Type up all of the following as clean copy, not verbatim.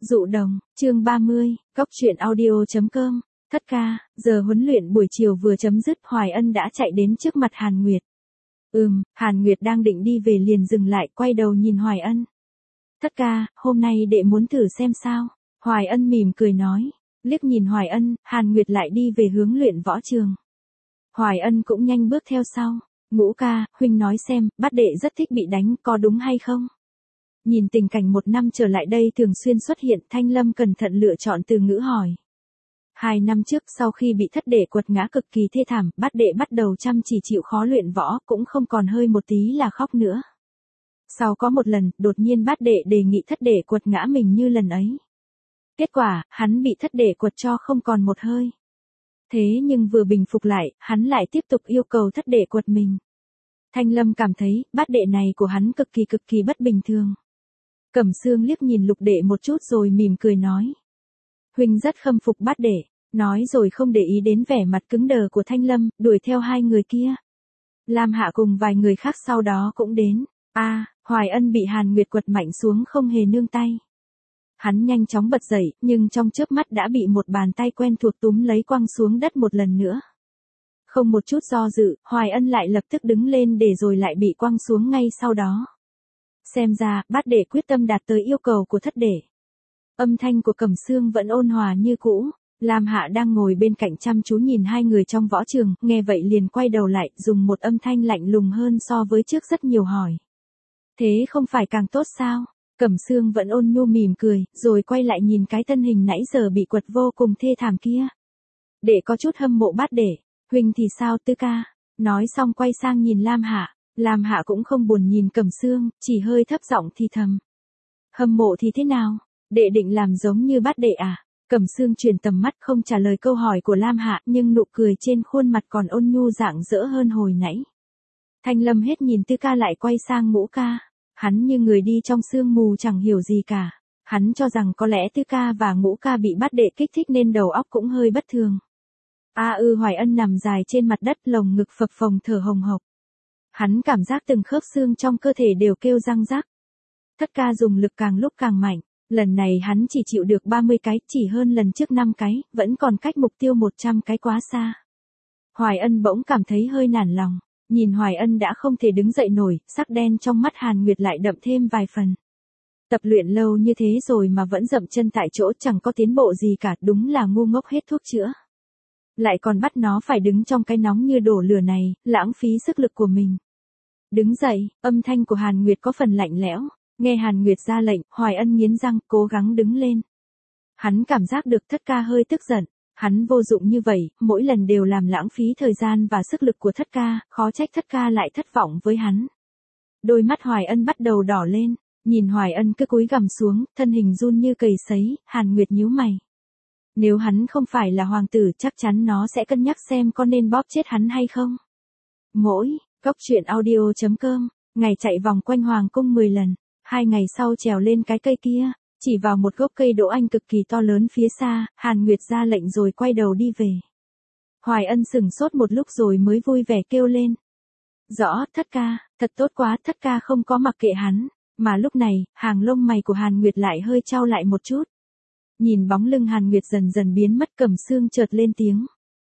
Dụ đồng, chương 30, Cốc truyện audio.com, thất ca, giờ huấn luyện buổi chiều vừa chấm dứt, Hoài Ân đã chạy đến trước mặt Hàn Nguyệt. Hàn Nguyệt đang định đi về liền dừng lại, quay đầu nhìn Hoài Ân. Thất ca, hôm nay đệ muốn thử xem sao. Hoài Ân mỉm cười nói, liếc nhìn Hoài Ân, Hàn Nguyệt lại đi về hướng luyện võ trường. Hoài Ân cũng nhanh bước theo sau. Ngũ ca, huynh nói xem, bát đệ rất thích bị đánh, có đúng hay không? Nhìn tình cảnh một năm trở lại đây thường xuyên xuất hiện, Thanh Lâm cẩn thận lựa chọn từ ngữ hỏi. 2 năm trước sau khi bị thất đệ quật ngã cực kỳ thê thảm, bát đệ bắt đầu chăm chỉ chịu khó luyện võ, cũng không còn hơi một tí là khóc nữa. Sau có một lần, đột nhiên bát đệ đề nghị thất đệ quật ngã mình như lần ấy. Kết quả, hắn bị thất đệ quật cho không còn một hơi. Thế nhưng vừa bình phục lại, hắn lại tiếp tục yêu cầu thất đệ quật mình. Thanh Lâm cảm thấy, bát đệ này của hắn cực kỳ bất bình thường. Cẩm Sương liếc nhìn Lục đệ một chút rồi mỉm cười nói. Huynh rất khâm phục bát đệ, nói rồi không để ý đến vẻ mặt cứng đờ của Thanh Lâm, đuổi theo hai người kia. Lam Hạ cùng vài người khác sau đó cũng đến. Hoài Ân bị Hàn Nguyệt quật mạnh xuống không hề nương tay. Hắn nhanh chóng bật dậy, nhưng trong chớp mắt đã bị một bàn tay quen thuộc túm lấy quăng xuống đất một lần nữa. Không một chút do dự, Hoài Ân lại lập tức đứng lên để rồi lại bị quăng xuống ngay sau đó. Xem ra, bát đệ quyết tâm đạt tới yêu cầu của thất đệ. Âm thanh của Cẩm Sương vẫn ôn hòa như cũ. Lam Hạ đang ngồi bên cạnh chăm chú nhìn hai người trong võ trường, nghe vậy liền quay đầu lại, dùng một âm thanh lạnh lùng hơn so với trước rất nhiều hỏi. Thế không phải càng tốt sao? Cẩm Sương vẫn ôn nhu mỉm cười, rồi quay lại nhìn cái thân hình nãy giờ bị quật vô cùng thê thảm kia. Đệ có chút hâm mộ bát đệ, huynh thì sao tứ ca? Nói xong quay sang nhìn Lam Hạ. Lam Hạ cũng không buồn nhìn Cẩm Sương, chỉ hơi thấp giọng thì thầm. Hâm mộ thì thế nào? Đệ định làm giống như bát đệ à? Cẩm Sương chuyển tầm mắt không trả lời câu hỏi của Lam Hạ, nhưng nụ cười trên khuôn mặt còn ôn nhu rạng rỡ hơn hồi nãy. Thanh Lâm hết nhìn Tư ca lại quay sang Ngũ ca. Hắn như người đi trong sương mù chẳng hiểu gì cả. Hắn cho rằng có lẽ Tư ca và Ngũ ca bị bát đệ kích thích nên đầu óc cũng hơi bất thường. Hoài Ân nằm dài trên mặt đất, lồng ngực phập phồng thở hồng hộc. Hắn cảm giác từng khớp xương trong cơ thể đều kêu răng rắc. Thất ca dùng lực càng lúc càng mạnh. Lần này hắn chỉ chịu được 30 cái, chỉ hơn lần trước 5 cái, vẫn còn cách mục tiêu 100 cái quá xa. Hoài Ân bỗng cảm thấy hơi nản lòng. Nhìn Hoài Ân đã không thể đứng dậy nổi, sắc đen trong mắt Hàn Nguyệt lại đậm thêm vài phần. Tập luyện lâu như thế rồi mà vẫn dậm chân tại chỗ, chẳng có tiến bộ gì cả, đúng là ngu ngốc hết thuốc chữa. Lại còn bắt nó phải đứng trong cái nóng như đổ lửa này, lãng phí sức lực của mình. Đứng dậy, âm thanh của Hàn Nguyệt có phần lạnh lẽo. Nghe Hàn Nguyệt ra lệnh, Hoài Ân nghiến răng, cố gắng đứng lên. Hắn cảm giác được thất ca hơi tức giận. Hắn vô dụng như vậy, mỗi lần đều làm lãng phí thời gian và sức lực của thất ca, khó trách thất ca lại thất vọng với hắn. Đôi mắt Hoài Ân bắt đầu đỏ lên, nhìn Hoài Ân cứ cúi gằm xuống, thân hình run như cầy sấy, Hàn Nguyệt nhíu mày. Nếu hắn không phải là hoàng tử chắc chắn nó sẽ cân nhắc xem có nên bóp chết hắn hay không. Mỗi, Cốc truyện audio.com, ngày chạy vòng quanh hoàng cung 10 lần, 2 ngày sau trèo lên cái cây kia. Chỉ vào một gốc cây đỗ anh cực kỳ to lớn phía xa, Hàn Nguyệt ra lệnh rồi quay đầu đi về. Hoài Ân sửng sốt một lúc rồi mới vui vẻ kêu lên. Rõ, thất ca, thật tốt quá, thất ca không có mặc kệ hắn. Mà lúc này, hàng lông mày của Hàn Nguyệt lại hơi chau lại một chút. Nhìn bóng lưng Hàn Nguyệt dần dần biến mất, Cẩm Sương chợt lên tiếng.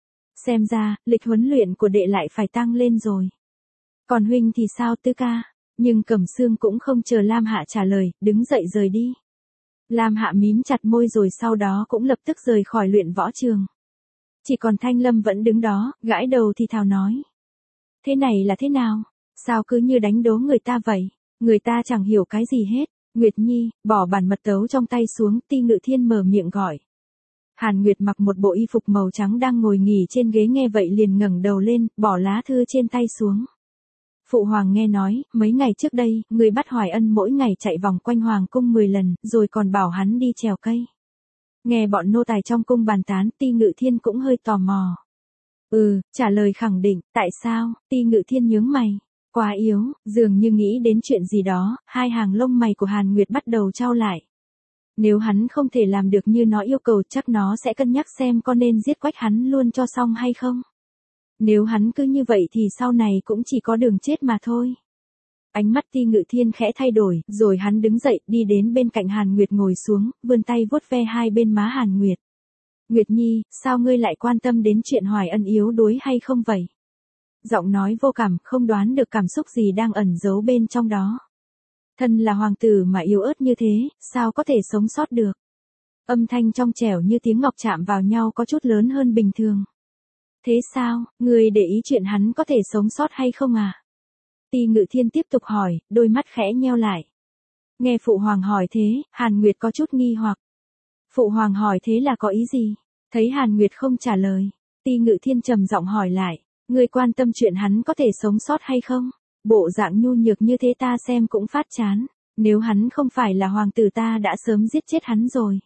Xem ra, lịch huấn luyện của đệ lại phải tăng lên rồi. Còn huynh thì sao tứ ca? Nhưng Cẩm Sương cũng không chờ Lam Hạ trả lời, đứng dậy rời đi. Lam Hạ mím chặt môi rồi sau đó cũng lập tức rời khỏi luyện võ trường. Chỉ còn Thanh Lâm vẫn đứng đó, gãi đầu thì thào nói. Thế này là thế nào? Sao cứ như đánh đố người ta vậy? Người ta chẳng hiểu cái gì hết. Nguyệt Nhi, bỏ bản mật tấu trong tay xuống, Ti Ngự Thiên mở miệng gọi. Hàn Nguyệt mặc một bộ y phục màu trắng đang ngồi nghỉ trên ghế nghe vậy liền ngẩng đầu lên, bỏ lá thư trên tay xuống. Phụ hoàng nghe nói, mấy ngày trước đây, người bắt Hoài Ân mỗi ngày chạy vòng quanh hoàng cung 10 lần, rồi còn bảo hắn đi trèo cây. Nghe bọn nô tài trong cung bàn tán, Ti Ngự Thiên cũng hơi tò mò. Trả lời khẳng định, tại sao? Ti Ngự Thiên nhướng mày. Quá yếu, dường như nghĩ đến chuyện gì đó, hai hàng lông mày của Hàn Nguyệt bắt đầu chau lại. Nếu hắn không thể làm được như nó yêu cầu chắc nó sẽ cân nhắc xem có nên giết quách hắn luôn cho xong hay không. Nếu hắn cứ như vậy thì sau này cũng chỉ có đường chết mà thôi. Ánh mắt Ti Ngự Thiên khẽ thay đổi, rồi hắn đứng dậy, đi đến bên cạnh Hàn Nguyệt ngồi xuống, vươn tay vuốt ve hai bên má Hàn Nguyệt. Nguyệt Nhi, sao ngươi lại quan tâm đến chuyện Hoài Ân yếu đuối hay không vậy? Giọng nói vô cảm, không đoán được cảm xúc gì đang ẩn giấu bên trong đó. Thân là hoàng tử mà yếu ớt như thế, sao có thể sống sót được? Âm thanh trong trẻo như tiếng ngọc chạm vào nhau có chút lớn hơn bình thường. Thế sao, ngươi để ý chuyện hắn có thể sống sót hay không à? Ti Ngự Thiên tiếp tục hỏi, đôi mắt khẽ nheo lại. Nghe phụ hoàng hỏi thế, Hàn Nguyệt có chút nghi hoặc. Phụ hoàng hỏi thế là có ý gì? Thấy Hàn Nguyệt không trả lời, Ti Ngự Thiên trầm giọng hỏi lại, ngươi quan tâm chuyện hắn có thể sống sót hay không? Bộ dạng nhu nhược như thế ta xem cũng phát chán, nếu hắn không phải là hoàng tử ta đã sớm giết chết hắn rồi.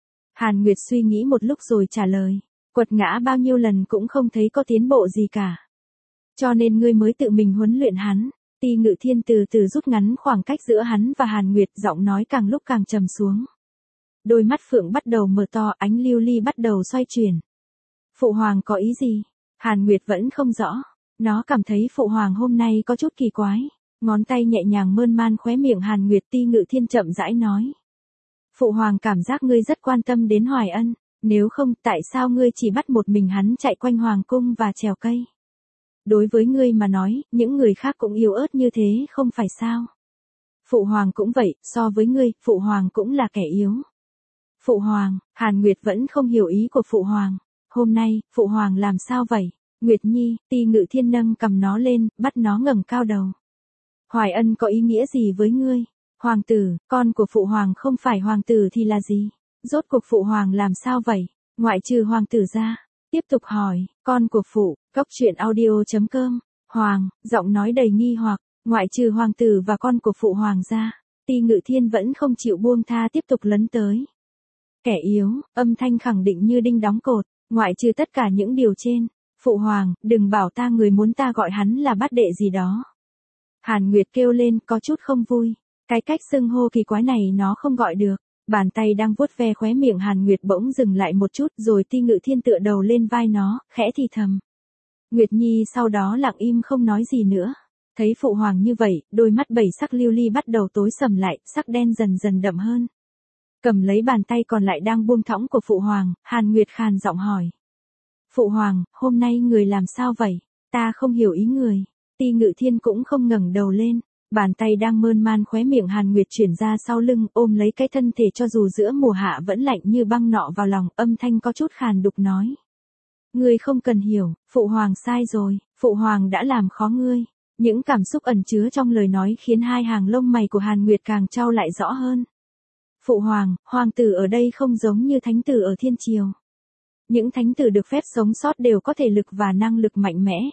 Hàn Nguyệt suy nghĩ một lúc rồi trả lời, quật ngã bao nhiêu lần cũng không thấy có tiến bộ gì cả. Cho nên ngươi mới tự mình huấn luyện hắn. Ti Ngự Thiên từ từ rút ngắn khoảng cách giữa hắn và Hàn Nguyệt, giọng nói càng lúc càng trầm xuống. Đôi mắt phượng bắt đầu mở to, ánh lưu ly bắt đầu xoay chuyển. Phụ hoàng có ý gì? Hàn Nguyệt vẫn không rõ. Nó cảm thấy phụ hoàng hôm nay có chút kỳ quái. Ngón tay nhẹ nhàng mơn man khóe miệng Hàn Nguyệt. Ti Ngự Thiên chậm rãi nói. Phụ hoàng cảm giác ngươi rất quan tâm đến Hoài Ân. Nếu không, tại sao ngươi chỉ bắt một mình hắn chạy quanh hoàng cung và trèo cây? Đối với ngươi mà nói, những người khác cũng yếu ớt như thế không phải sao? Phụ hoàng cũng vậy, so với ngươi, phụ hoàng cũng là kẻ yếu. Phụ hoàng, Hàn Nguyệt vẫn không hiểu ý của phụ hoàng. Hôm nay, phụ hoàng làm sao vậy? Nguyệt Nhi, Ti Ngự Thiên nâng cầm nó lên, bắt nó ngẩng cao đầu. Hoài Ân có ý nghĩa gì với ngươi? Hoàng tử, con của phụ hoàng không phải hoàng tử thì là gì? Rốt cuộc phụ hoàng làm sao vậy? Ngoại trừ hoàng tử ra. Tiếp tục hỏi, con của phụ, Cốc Truyện Audio.com, Hoàng, giọng nói đầy nghi hoặc, ngoại trừ hoàng tử và con của phụ hoàng ra. Ti Ngự Thiên vẫn không chịu buông tha tiếp tục lấn tới. Kẻ yếu, âm thanh khẳng định như đinh đóng cột, ngoại trừ tất cả những điều trên. Phụ hoàng, đừng bảo ta người muốn ta gọi hắn là bát đệ gì đó. Hàn Nguyệt kêu lên có chút không vui. Cái cách xưng hô kỳ quái này nó không gọi được. Bàn tay đang vuốt ve khóe miệng Hàn Nguyệt bỗng dừng lại một chút rồi Ti Ngự Thiên tựa đầu lên vai nó, khẽ thì thầm. Nguyệt Nhi sau đó lặng im không nói gì nữa. Thấy phụ hoàng như vậy, đôi mắt bảy sắc lưu ly bắt đầu tối sầm lại, sắc đen dần dần đậm hơn. Cầm lấy bàn tay còn lại đang buông thõng của phụ hoàng, Hàn Nguyệt khàn giọng hỏi. Phụ hoàng, hôm nay người làm sao vậy? Ta không hiểu ý người. Ti Ngự Thiên cũng không ngẩng đầu lên. Bàn tay đang mơn man khóe miệng Hàn Nguyệt chuyển ra sau lưng, ôm lấy cái thân thể cho dù giữa mùa hạ vẫn lạnh như băng nọ vào lòng, âm thanh có chút khàn đục nói. Ngươi không cần hiểu, phụ hoàng sai rồi, phụ hoàng đã làm khó ngươi. Những cảm xúc ẩn chứa trong lời nói khiến hai hàng lông mày của Hàn Nguyệt càng trao lại rõ hơn. Phụ hoàng, hoàng tử ở đây không giống như thánh tử ở thiên triều. Những thánh tử được phép sống sót đều có thể lực và năng lực mạnh mẽ.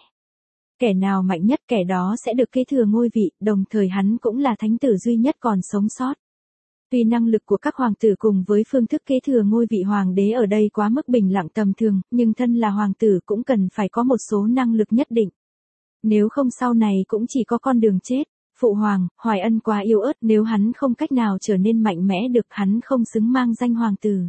Kẻ nào mạnh nhất kẻ đó sẽ được kế thừa ngôi vị, đồng thời hắn cũng là thánh tử duy nhất còn sống sót. Tuy năng lực của các hoàng tử cùng với phương thức kế thừa ngôi vị hoàng đế ở đây quá mức bình lặng tầm thường, nhưng thân là hoàng tử cũng cần phải có một số năng lực nhất định. Nếu không sau này cũng chỉ có con đường chết. Phụ hoàng, Hoài Ân quá yếu ớt, nếu hắn không cách nào trở nên mạnh mẽ được hắn không xứng mang danh hoàng tử.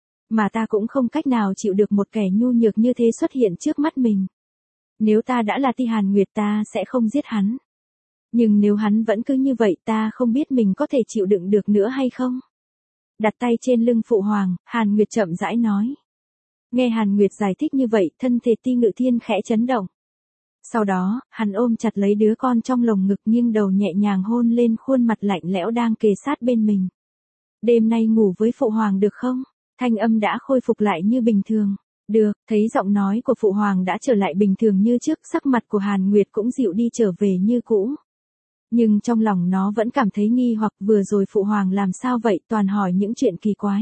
Mà ta cũng không cách nào chịu được một kẻ nhu nhược như thế xuất hiện trước mắt mình. Nếu ta đã là Ti Hàn Nguyệt ta sẽ không giết hắn. Nhưng nếu hắn vẫn cứ như vậy ta không biết mình có thể chịu đựng được nữa hay không. Đặt tay trên lưng phụ hoàng, Hàn Nguyệt chậm rãi nói. Nghe Hàn Nguyệt giải thích như vậy, thân thể Ti Ngự Thiên khẽ chấn động. Sau đó, hắn ôm chặt lấy đứa con trong lồng ngực nghiêng đầu nhẹ nhàng hôn lên khuôn mặt lạnh lẽo đang kề sát bên mình. Đêm nay ngủ với phụ hoàng được không? Thanh âm đã khôi phục lại như bình thường. Được, thấy giọng nói của phụ hoàng đã trở lại bình thường như trước, sắc mặt của Hàn Nguyệt cũng dịu đi trở về như cũ. Nhưng trong lòng nó vẫn cảm thấy nghi hoặc vừa rồi phụ hoàng làm sao vậy, toàn hỏi những chuyện kỳ quái.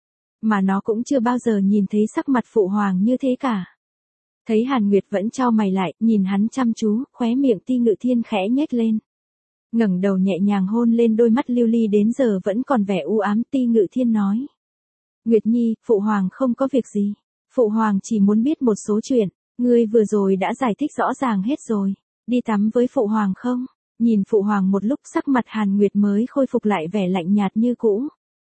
Mà nó cũng chưa bao giờ nhìn thấy sắc mặt phụ hoàng như thế cả. Thấy Hàn Nguyệt vẫn chau mày lại, nhìn hắn chăm chú, khóe miệng Ti Ngự Thiên khẽ nhếch lên. Ngẩng đầu nhẹ nhàng hôn lên đôi mắt lưu ly đến giờ vẫn còn vẻ u ám. Ti Ngự Thiên nói. Nguyệt Nhi, phụ hoàng không có việc gì. Phụ hoàng chỉ muốn biết một số chuyện, ngươi vừa rồi đã giải thích rõ ràng hết rồi. Đi tắm với phụ hoàng không? Nhìn phụ hoàng một lúc sắc mặt Hàn Nguyệt mới khôi phục lại vẻ lạnh nhạt như cũ.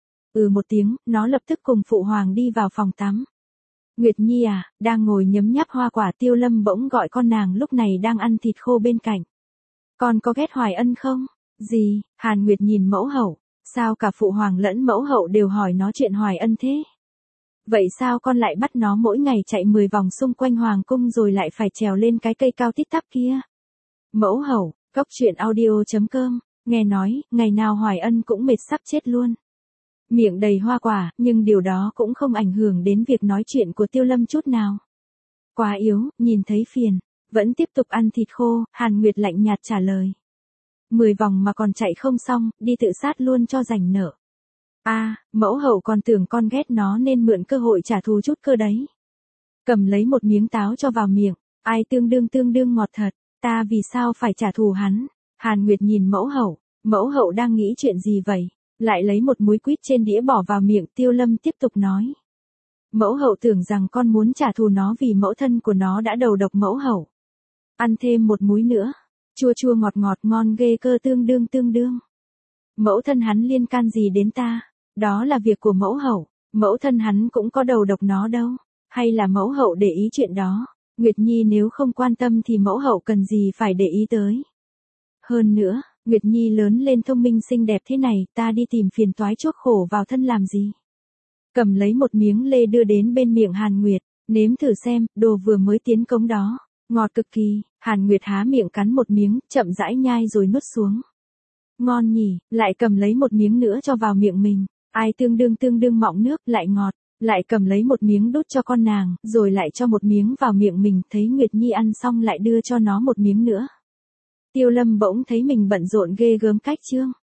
Một tiếng, nó lập tức cùng phụ hoàng đi vào phòng tắm. Nguyệt Nhi à, đang ngồi nhấm nháp hoa quả Tiêu Lâm bỗng gọi con nàng lúc này đang ăn thịt khô bên cạnh. Con có ghét Hoài Ân không? Gì? Hàn Nguyệt nhìn mẫu hậu, sao cả phụ hoàng lẫn mẫu hậu đều hỏi nó chuyện Hoài Ân thế? Vậy sao con lại bắt nó mỗi ngày chạy 10 vòng xung quanh hoàng cung rồi lại phải trèo lên cái cây cao tít tắp kia? Mẫu hậu, Cốc Truyện Audio.com, nghe nói, ngày nào Hoài Ân cũng mệt sắp chết luôn. Miệng đầy hoa quả, nhưng điều đó cũng không ảnh hưởng đến việc nói chuyện của Tiêu Lâm chút nào. Quá yếu, nhìn thấy phiền, vẫn tiếp tục ăn thịt khô, Hàn Nguyệt lạnh nhạt trả lời. 10 vòng mà còn chạy không xong, đi tự sát luôn cho rảnh nợ. Mẫu hậu còn tưởng con ghét nó nên mượn cơ hội trả thù chút cơ đấy. Cầm lấy một miếng táo cho vào miệng, ai tương đương ngọt thật, ta vì sao phải trả thù hắn? Hàn Nguyệt nhìn mẫu hậu đang nghĩ chuyện gì vậy? Lại lấy một múi quýt trên đĩa bỏ vào miệng. Tiêu Lâm tiếp tục nói. Mẫu hậu tưởng rằng con muốn trả thù nó vì mẫu thân của nó đã đầu độc mẫu hậu. Ăn thêm một múi nữa, chua chua ngọt ngọt ngon ghê cơ tương đương. Mẫu thân hắn liên can gì đến ta? Đó là việc của mẫu hậu, mẫu thân hắn cũng có đầu độc nó đâu, hay là mẫu hậu để ý chuyện đó? Nguyệt Nhi nếu không quan tâm thì mẫu hậu cần gì phải để ý tới. Hơn nữa, Nguyệt Nhi lớn lên thông minh xinh đẹp thế này, ta đi tìm phiền toái chuốc khổ vào thân làm gì? Cầm lấy một miếng lê đưa đến bên miệng Hàn Nguyệt, nếm thử xem, đồ vừa mới tiến cống đó, ngọt cực kỳ. Hàn Nguyệt há miệng cắn một miếng, chậm rãi nhai rồi nuốt xuống. Ngon nhỉ, lại cầm lấy một miếng nữa cho vào miệng mình, ai tương đương mọng nước, lại ngọt, lại cầm lấy một miếng đút cho con nàng, rồi lại cho một miếng vào miệng mình, thấy Nguyệt Nhi ăn xong lại đưa cho nó một miếng nữa. Tiêu Lâm bỗng thấy mình bận rộn ghê gớm cách chương.